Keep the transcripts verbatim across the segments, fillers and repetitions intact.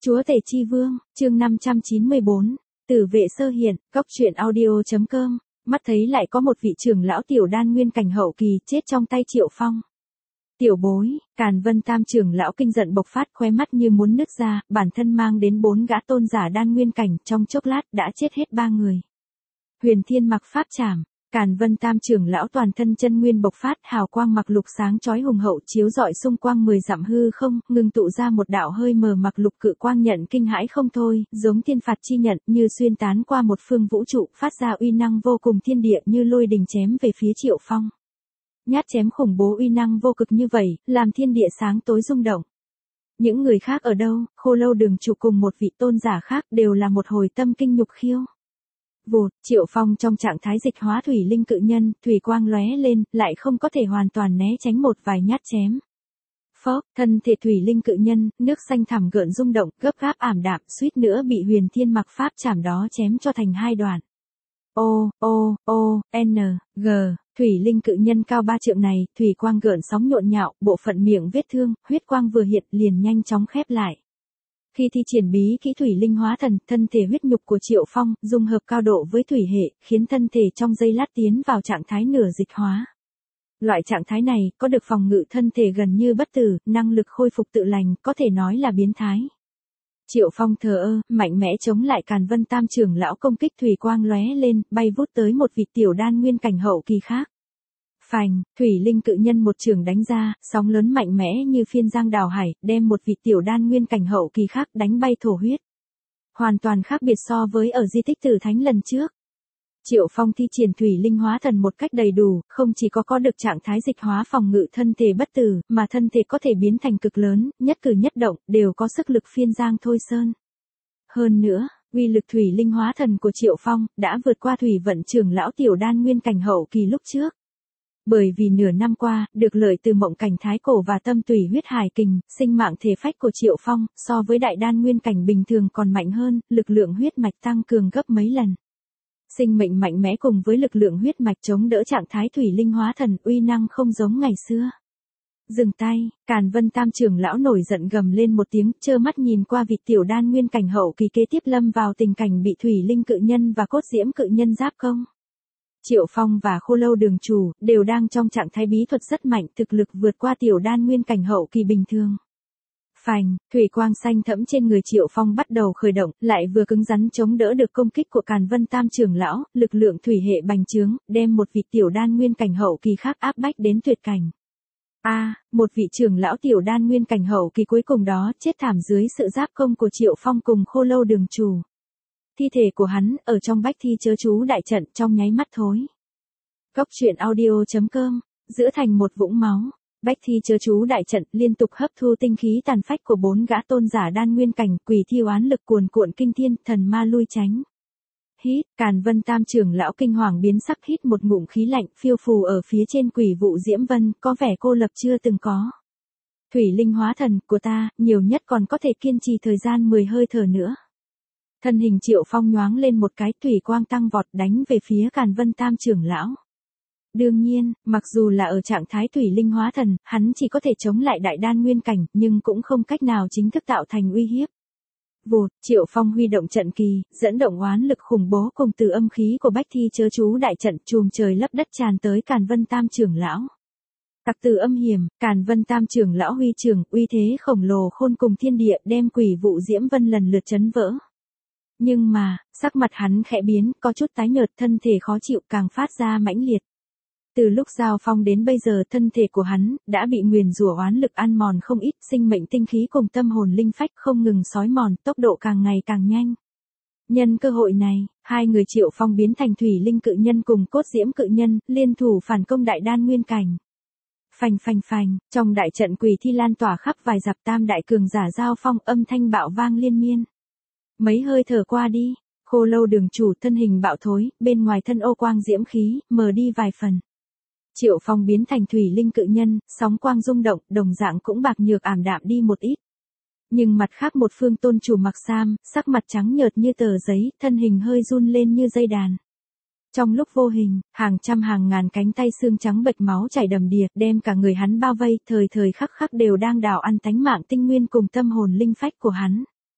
Chúa Tể Chi Vương, chương năm trăm chín mươi bốn, Tử Vệ Sơ Hiện, Cốc truyện audio.com, mắt thấy lại có một vị trưởng lão tiểu đan nguyên cảnh hậu kỳ chết trong tay Triệu Phong. Tiểu bối, Càn Vân Tam trưởng lão kinh giận bộc phát, khóe mắt như muốn nứt ra, bản thân mang đến bốn gã tôn giả đan nguyên cảnh, trong chốc lát đã chết hết ba người. Huyền Thiên mặc pháp trảm, Càn Vân Tam trưởng lão toàn thân chân nguyên bộc phát, hào quang mặc lục sáng chói hùng hậu chiếu rọi xung quanh mười dặm hư không, ngưng tụ ra một đạo hơi mờ mặc lục cự quang nhận kinh hãi không thôi, giống thiên phạt chi nhận, như xuyên tán qua một phương vũ trụ, phát ra uy năng vô cùng thiên địa như lôi đình chém về phía Triệu Phong. Nhát chém khủng bố uy năng vô cực như vậy, làm thiên địa sáng tối rung động. Những người khác ở đâu, Khô Lâu Đường chủ cùng một vị tôn giả khác đều là một hồi tâm kinh nhục khiêu. Vụt, Triệu Phong trong trạng thái dịch hóa thủy linh cự nhân, thủy quang lóe lên, lại không có thể hoàn toàn né tránh một vài nhát chém. Phốc, thân thể thủy linh cự nhân, nước xanh thẳm gợn rung động, gấp gáp ảm đạm, suýt nữa bị Huyền Thiên mặc pháp chảm đó chém cho thành hai đoạn. O, O, O, N, G, thủy linh cự nhân cao ba trượng này, thủy quang gợn sóng nhộn nhạo, bộ phận miệng vết thương, huyết quang vừa hiện liền nhanh chóng khép lại. Khi thi triển bí kỹ thủy linh hóa thần, thân thể huyết nhục của Triệu Phong, dung hợp cao độ với thủy hệ, khiến thân thể trong giây lát tiến vào trạng thái nửa dịch hóa. Loại trạng thái này, có được phòng ngự thân thể gần như bất tử, năng lực khôi phục tự lành, có thể nói là biến thái. Triệu Phong thờ ơ, mạnh mẽ chống lại Càn Vân Tam trưởng lão công kích, thủy quang lóe lên, bay vút tới một vị tiểu đan nguyên cảnh hậu kỳ khác. Phành, thủy linh cự nhân một trường đánh ra, sóng lớn mạnh mẽ như phiên giang đào hải, đem một vị tiểu đan nguyên cảnh hậu kỳ khác đánh bay thổ huyết. Hoàn toàn khác biệt so với ở di tích Tử Thánh lần trước. Triệu Phong thi triển thủy linh hóa thần một cách đầy đủ, không chỉ có có được trạng thái dịch hóa phòng ngự thân thể bất tử, mà thân thể có thể biến thành cực lớn, nhất cử nhất động, đều có sức lực phiên giang thôi sơn. Hơn nữa, uy lực thủy linh hóa thần của Triệu Phong, đã vượt qua thủy vận trưởng lão tiểu đan nguyên cảnh hậu kỳ lúc trước. Bởi vì nửa năm qua, được lợi từ mộng cảnh thái cổ và tâm tùy huyết hải kình, sinh mạng thể phách của Triệu Phong, so với đại đan nguyên cảnh bình thường còn mạnh hơn, lực lượng huyết mạch tăng cường gấp mấy lần. Sinh mệnh mạnh mẽ cùng với lực lượng huyết mạch chống đỡ trạng thái thủy linh hóa thần, uy năng không giống ngày xưa. Dừng tay, Càn Vân Tam trưởng lão nổi giận gầm lên một tiếng, trơ mắt nhìn qua vị tiểu đan nguyên cảnh hậu kỳ kế tiếp lâm vào tình cảnh bị thủy linh cự nhân và cốt diễm cự nhân giáp công. Triệu Phong và Khô Lâu Đường chủ, đều đang trong trạng thái bí thuật rất mạnh, thực lực vượt qua tiểu đan nguyên cảnh hậu kỳ bình thường. Phành, thủy quang xanh thẫm trên người Triệu Phong bắt đầu khởi động, lại vừa cứng rắn chống đỡ được công kích của Càn Vân Tam trưởng lão, lực lượng thủy hệ bành trướng, đem một vị tiểu đan nguyên cảnh hậu kỳ khác áp bách đến tuyệt cảnh. A, à, một vị trưởng lão tiểu đan nguyên cảnh hậu kỳ cuối cùng đó chết thảm dưới sự giáp công của Triệu Phong cùng Khô Lâu Đường chủ. Thi thể của hắn, ở trong bách thi chớ chú đại trận trong nháy mắt thối. Cốc truyện audio.com, giữa thành một vũng máu, bách thi chớ chú đại trận liên tục hấp thu tinh khí tàn phách của bốn gã tôn giả đan nguyên cảnh, quỷ thi oán lực cuồn cuộn kinh thiên, thần ma lui tránh. Hít, Càn Vân Tam trưởng lão kinh hoàng biến sắc, hít một ngụm khí lạnh, phiêu phù ở phía trên quỷ vụ diễm vân, có vẻ cô lập chưa từng có. Thủy linh hóa thần của ta, nhiều nhất còn có thể kiên trì thời gian mười hơi thở nữa. Thân hình Triệu Phong nhoáng lên một cái, thủy quang tăng vọt đánh về phía Càn Vân Tam trưởng lão. Đương nhiên, mặc dù là ở trạng thái thủy linh hóa thần, hắn chỉ có thể chống lại đại đan nguyên cảnh, nhưng cũng không cách nào chính thức tạo thành uy hiếp. Vụt, Triệu Phong huy động trận kỳ, dẫn động oán lực khủng bố cùng từ âm khí của bách thi chớ chú đại trận, chùm trời lấp đất tràn tới Càn Vân Tam trưởng lão. Tặc từ âm hiểm, Càn Vân Tam trưởng lão huy trường, uy thế khổng lồ khôn cùng thiên địa, đem quỷ vụ diễm vân lần lượt chấn vỡ. Nhưng mà, sắc mặt hắn khẽ biến, có chút tái nhợt, thân thể khó chịu càng phát ra mãnh liệt. Từ lúc giao phong đến bây giờ, thân thể của hắn đã bị nguyền rủa oán lực ăn mòn không ít, sinh mệnh tinh khí cùng tâm hồn linh phách không ngừng xói mòn, tốc độ càng ngày càng nhanh. Nhân cơ hội này, hai người Triệu Phong biến thành thủy linh cự nhân cùng cốt diễm cự nhân, liên thủ phản công đại đan nguyên cảnh. Phành phành phành, trong đại trận quỷ thi lan tỏa khắp vài dặm, tam đại cường giả giao phong, âm thanh bạo vang liên miên. Mấy hơi thở qua đi, Khô Lâu Đường chủ thân hình bạo thối, bên ngoài thân ô quang diễm khí, mờ đi vài phần. Triệu Phong biến thành thủy linh cự nhân, sóng quang rung động, đồng dạng cũng bạc nhược ảm đạm đi một ít. Nhưng mặt khác một phương tôn chủ mặc sam, sắc mặt trắng nhợt như tờ giấy, thân hình hơi run lên như dây đàn. Trong lúc vô hình, hàng trăm hàng ngàn cánh tay xương trắng bệch máu chảy đầm đìa, đem cả người hắn bao vây, thời thời khắc khắc đều đang đào ăn tánh mạng tinh nguyên cùng tâm hồn linh phách của hắn.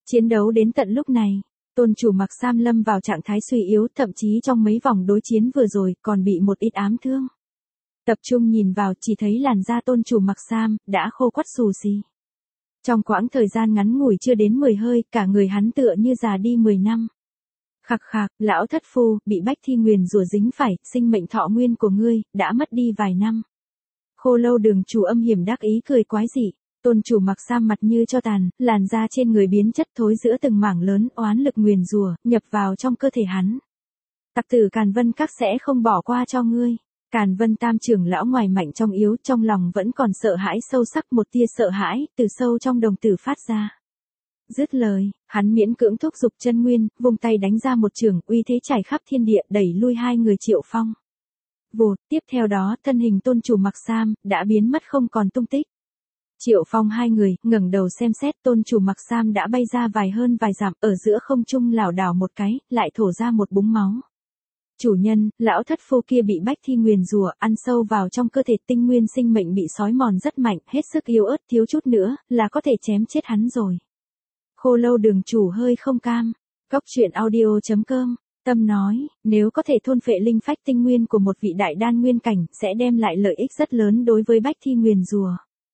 Chiến đấu đến tận lúc này, tôn chủ Mặc Sam lâm vào trạng thái suy yếu, thậm chí trong mấy vòng đối chiến vừa rồi còn bị một ít ám thương. Tập trung nhìn vào chỉ thấy làn da tôn chủ Mặc Sam đã khô quắt xù xì. Trong quãng thời gian ngắn ngủi chưa đến mười hơi, cả người hắn tựa như già đi mười năm. Khạc khạc, lão thất phu, bị bách thi nguyền rủa dính phải, sinh mệnh thọ nguyên của ngươi đã mất đi vài năm. Khô Lâu Đường chủ âm hiểm đắc ý cười quái dị. Tôn chủ Mặc Sam mặt như cho tàn, làn da trên người biến chất thối giữa từng mảng lớn, oán lực nguyền rủa nhập vào trong cơ thể hắn. Tặc tử Càn Vân Các sẽ không bỏ qua cho ngươi. Càn Vân Tam trưởng lão ngoài mạnh trong yếu, trong lòng vẫn còn sợ hãi sâu sắc, một tia sợ hãi từ sâu trong đồng tử phát ra. Dứt lời, hắn miễn cưỡng thúc giục chân nguyên, vung tay đánh ra một chưởng, uy thế trải khắp thiên địa, đẩy lui hai người Triệu Phong. Vụt, tiếp theo đó, thân hình tôn chủ Mặc Sam đã biến mất không còn tung tích. Triệu Phong hai người ngẩng đầu xem xét, tôn chủ Mặc Sam đã bay ra vài hơn vài dặm, ở giữa không trung lảo đảo một cái, lại thổ ra một búng máu. Chủ nhân, lão thất phu kia bị bách thi nguyền rủa, ăn sâu vào trong cơ thể, tinh nguyên sinh mệnh bị xói mòn rất mạnh, hết sức yếu ớt, thiếu chút nữa là có thể chém chết hắn rồi. Khô Lâu Đường chủ hơi không cam. Góc truyện audio chấm com. Tâm nói, nếu có thể thôn phệ linh phách tinh nguyên của một vị đại đan nguyên cảnh, sẽ đem lại lợi ích rất lớn đối với bách thi nguyền rủa.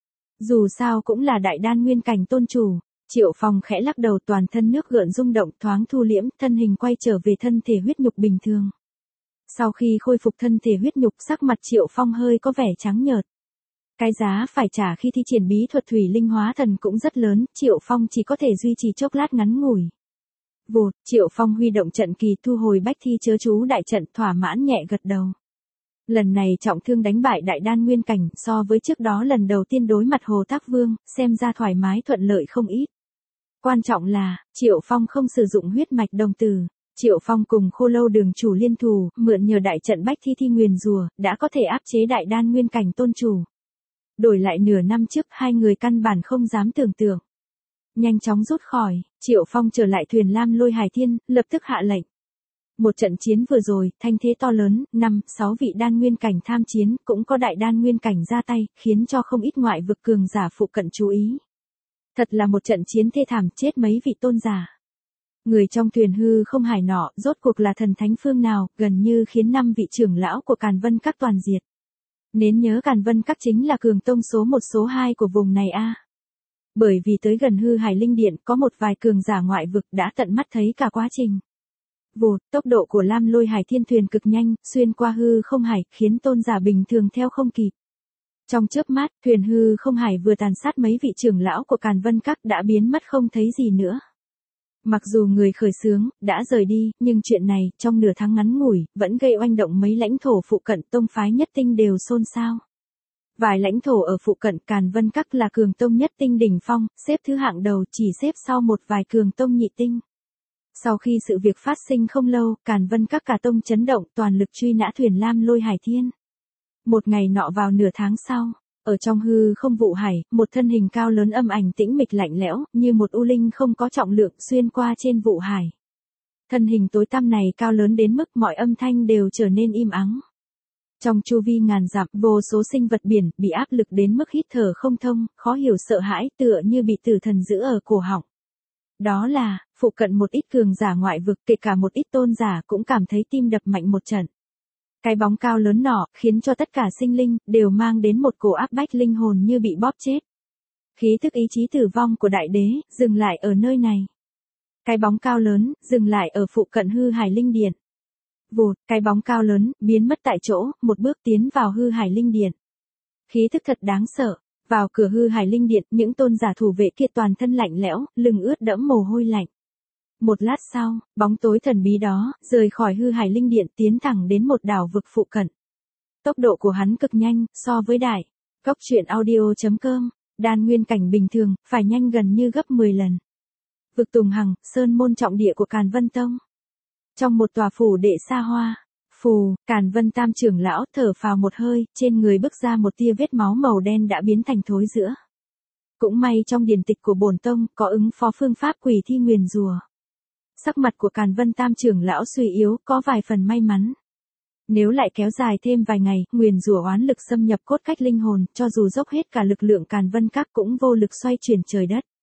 Dù sao cũng là đại đan nguyên cảnh tôn chủ. Triệu Phong khẽ lắc đầu, toàn thân nước gợn rung động, thoáng thu liễm, thân hình quay trở về thân thể huyết nhục bình thường. Sau khi khôi phục thân thể huyết nhục, sắc mặt Triệu Phong hơi có vẻ trắng nhợt. Cái giá phải trả khi thi triển bí thuật thủy linh hóa thần cũng rất lớn, Triệu Phong chỉ có thể duy trì chốc lát ngắn ngủi. Vụt, Triệu Phong huy động trận kỳ, thu hồi bách thi chớ chú đại trận, thỏa mãn nhẹ gật đầu. Lần này trọng thương đánh bại đại đan nguyên cảnh, so với trước đó lần đầu tiên đối mặt Hồ Tác Vương, xem ra thoải mái thuận lợi không ít. Quan trọng là, Triệu Phong không sử dụng huyết mạch đồng tử. Triệu Phong cùng Khô Lâu Đường chủ liên thủ, mượn nhờ đại trận bách thi thi nguyền rủa, đã có thể áp chế đại đan nguyên cảnh tôn chủ. Đổi lại nửa năm trước, hai người căn bản không dám tưởng tượng. Nhanh chóng rút khỏi, Triệu Phong trở lại thuyền Lam Lôi Hải Thiên, lập tức hạ lệnh. Một trận chiến vừa rồi, thanh thế to lớn, năm, sáu vị đan nguyên cảnh tham chiến, cũng có đại đan nguyên cảnh ra tay, khiến cho không ít ngoại vực cường giả phụ cận chú ý. Thật là một trận chiến thê thảm, chết mấy vị tôn giả. Người trong thuyền hư không hải nọ, rốt cuộc là thần thánh phương nào, gần như khiến năm vị trưởng lão của Càn Vân Các toàn diệt. Nên nhớ Càn Vân Các chính là cường tông số một số hai của vùng này a. Bởi vì tới gần hư hải linh điện, có một vài cường giả ngoại vực đã tận mắt thấy cả quá trình. Vụt, tốc độ của Lam Lôi Hải Thiên thuyền cực nhanh, xuyên qua hư không hải, khiến tôn giả bình thường theo không kịp. Trong chớp mắt, thuyền hư không hải vừa tàn sát mấy vị trưởng lão của Càn Vân Các đã biến mất không thấy gì nữa. Mặc dù người khởi xướng đã rời đi, nhưng chuyện này trong nửa tháng ngắn ngủi vẫn gây oanh động, mấy lãnh thổ phụ cận tông phái nhất tinh đều xôn xao. Vài lãnh thổ ở phụ cận Càn Vân Các là cường tông nhất tinh đỉnh phong, xếp thứ hạng đầu, chỉ xếp sau một vài cường tông nhị tinh. Sau khi sự việc phát sinh không lâu, Càn Vân Các cả tông chấn động, toàn lực truy nã thuyền Lam Lôi Hải Thiên. Một ngày nọ vào nửa tháng sau, ở trong hư không vụ hải, một thân hình cao lớn âm ảnh tĩnh mịch lạnh lẽo, như một u linh không có trọng lượng, xuyên qua trên vụ hải. Thân hình tối tăm này cao lớn đến mức mọi âm thanh đều trở nên im ắng. Trong chu vi ngàn dặm, vô số sinh vật biển bị áp lực đến mức hít thở không thông, khó hiểu sợ hãi, tựa như bị tử thần giữ ở cổ họng. Đó là, phụ cận một ít cường giả ngoại vực, kể cả một ít tôn giả cũng cảm thấy tim đập mạnh một trận. Cái bóng cao lớn nọ, khiến cho tất cả sinh linh, đều mang đến một cổ áp bách linh hồn như bị bóp chết. Khí thức ý chí tử vong của đại đế, dừng lại ở nơi này. Cái bóng cao lớn, dừng lại ở phụ cận hư hải linh điện. Vụt, cái bóng cao lớn, biến mất tại chỗ, một bước tiến vào hư hải linh điện. Khí thức thật đáng sợ. Vào cửa hư hải linh điện, những tôn giả thủ vệ kia toàn thân lạnh lẽo, lưng ướt đẫm mồ hôi lạnh. Một lát sau, bóng tối thần bí đó, rời khỏi hư hải linh điện, tiến thẳng đến một đảo vực phụ cận. Tốc độ của hắn cực nhanh, so với đại. Góc truyện audio chấm com, đan nguyên cảnh bình thường, phải nhanh gần như gấp mười lần. Vực Tùng Hằng, sơn môn trọng địa của Càn Vân Tông. Trong một tòa phủ đệ xa hoa, phù, Càn Vân Tam trưởng lão thở phào một hơi, trên người bức ra một tia vết máu màu đen đã biến thành thối rữa. Cũng may trong điển tịch của bổn tông, có ứng phó phương pháp quỷ thi nguyền rủa. Sắc mặt của Càn Vân Tam trưởng lão suy yếu, có vài phần may mắn. Nếu lại kéo dài thêm vài ngày, nguyền rủa oán lực xâm nhập cốt cách linh hồn, cho dù dốc hết cả lực lượng Càn Vân Các cũng vô lực xoay chuyển trời đất.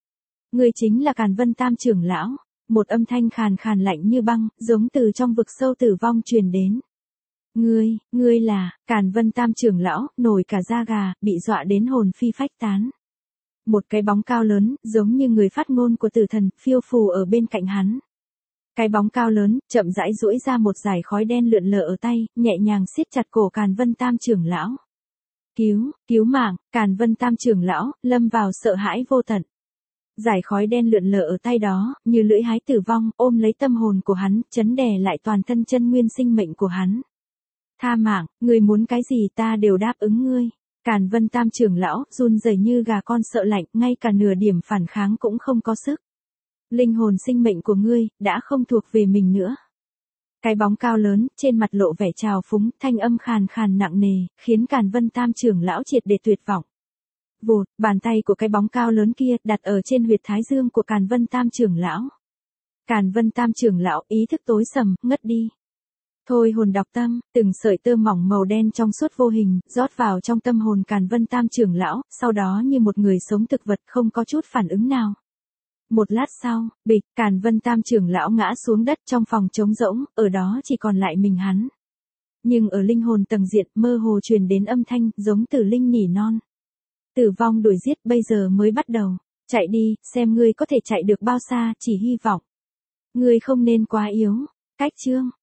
Ngươi chính là Càn Vân Tam trưởng lão. Một âm thanh khàn khàn lạnh như băng, giống từ trong vực sâu tử vong truyền đến. Ngươi, ngươi là, Càn Vân Tam trưởng lão, nổi cả da gà, bị dọa đến hồn phi phách tán. Một cái bóng cao lớn, giống như người phát ngôn của tử thần, phiêu phù ở bên cạnh hắn. Cái bóng cao lớn, chậm rãi duỗi ra một dải khói đen lượn lờ ở tay, nhẹ nhàng siết chặt cổ Càn Vân Tam trưởng lão. Cứu, cứu mạng, Càn Vân Tam trưởng lão, lâm vào sợ hãi vô tận. Dải khói đen lượn lờ ở tay đó, như lưỡi hái tử vong, ôm lấy tâm hồn của hắn, chấn đè lại toàn thân chân nguyên sinh mệnh của hắn. Tha mạng, ngươi muốn cái gì ta đều đáp ứng ngươi. Càn Vân Tam trưởng lão, run rẩy như gà con sợ lạnh, ngay cả nửa điểm phản kháng cũng không có sức. Linh hồn sinh mệnh của ngươi, đã không thuộc về mình nữa. Cái bóng cao lớn, trên mặt lộ vẻ trào phúng, thanh âm khàn khàn nặng nề, khiến Càn Vân Tam trưởng lão triệt để tuyệt vọng. Vụt, bàn tay của cái bóng cao lớn kia, đặt ở trên huyệt thái dương của Càn Vân Tam trưởng lão. Càn Vân Tam trưởng lão, ý thức tối sầm, ngất đi. Thôi hồn đọc tâm, từng sợi tơ mỏng màu đen trong suốt vô hình, rót vào trong tâm hồn Càn Vân Tam trưởng lão, sau đó như một người sống thực vật không có chút phản ứng nào. Một lát sau, bịch, Càn Vân Tam trưởng lão ngã xuống đất trong phòng trống rỗng, ở đó chỉ còn lại mình hắn. Nhưng ở linh hồn tầng diện, mơ hồ truyền đến âm thanh, giống tử linh nỉ non. Tử vong đuổi giết bây giờ mới bắt đầu. Chạy đi, xem ngươi có thể chạy được bao xa, chỉ hy vọng. Ngươi không nên quá yếu. Cách chương.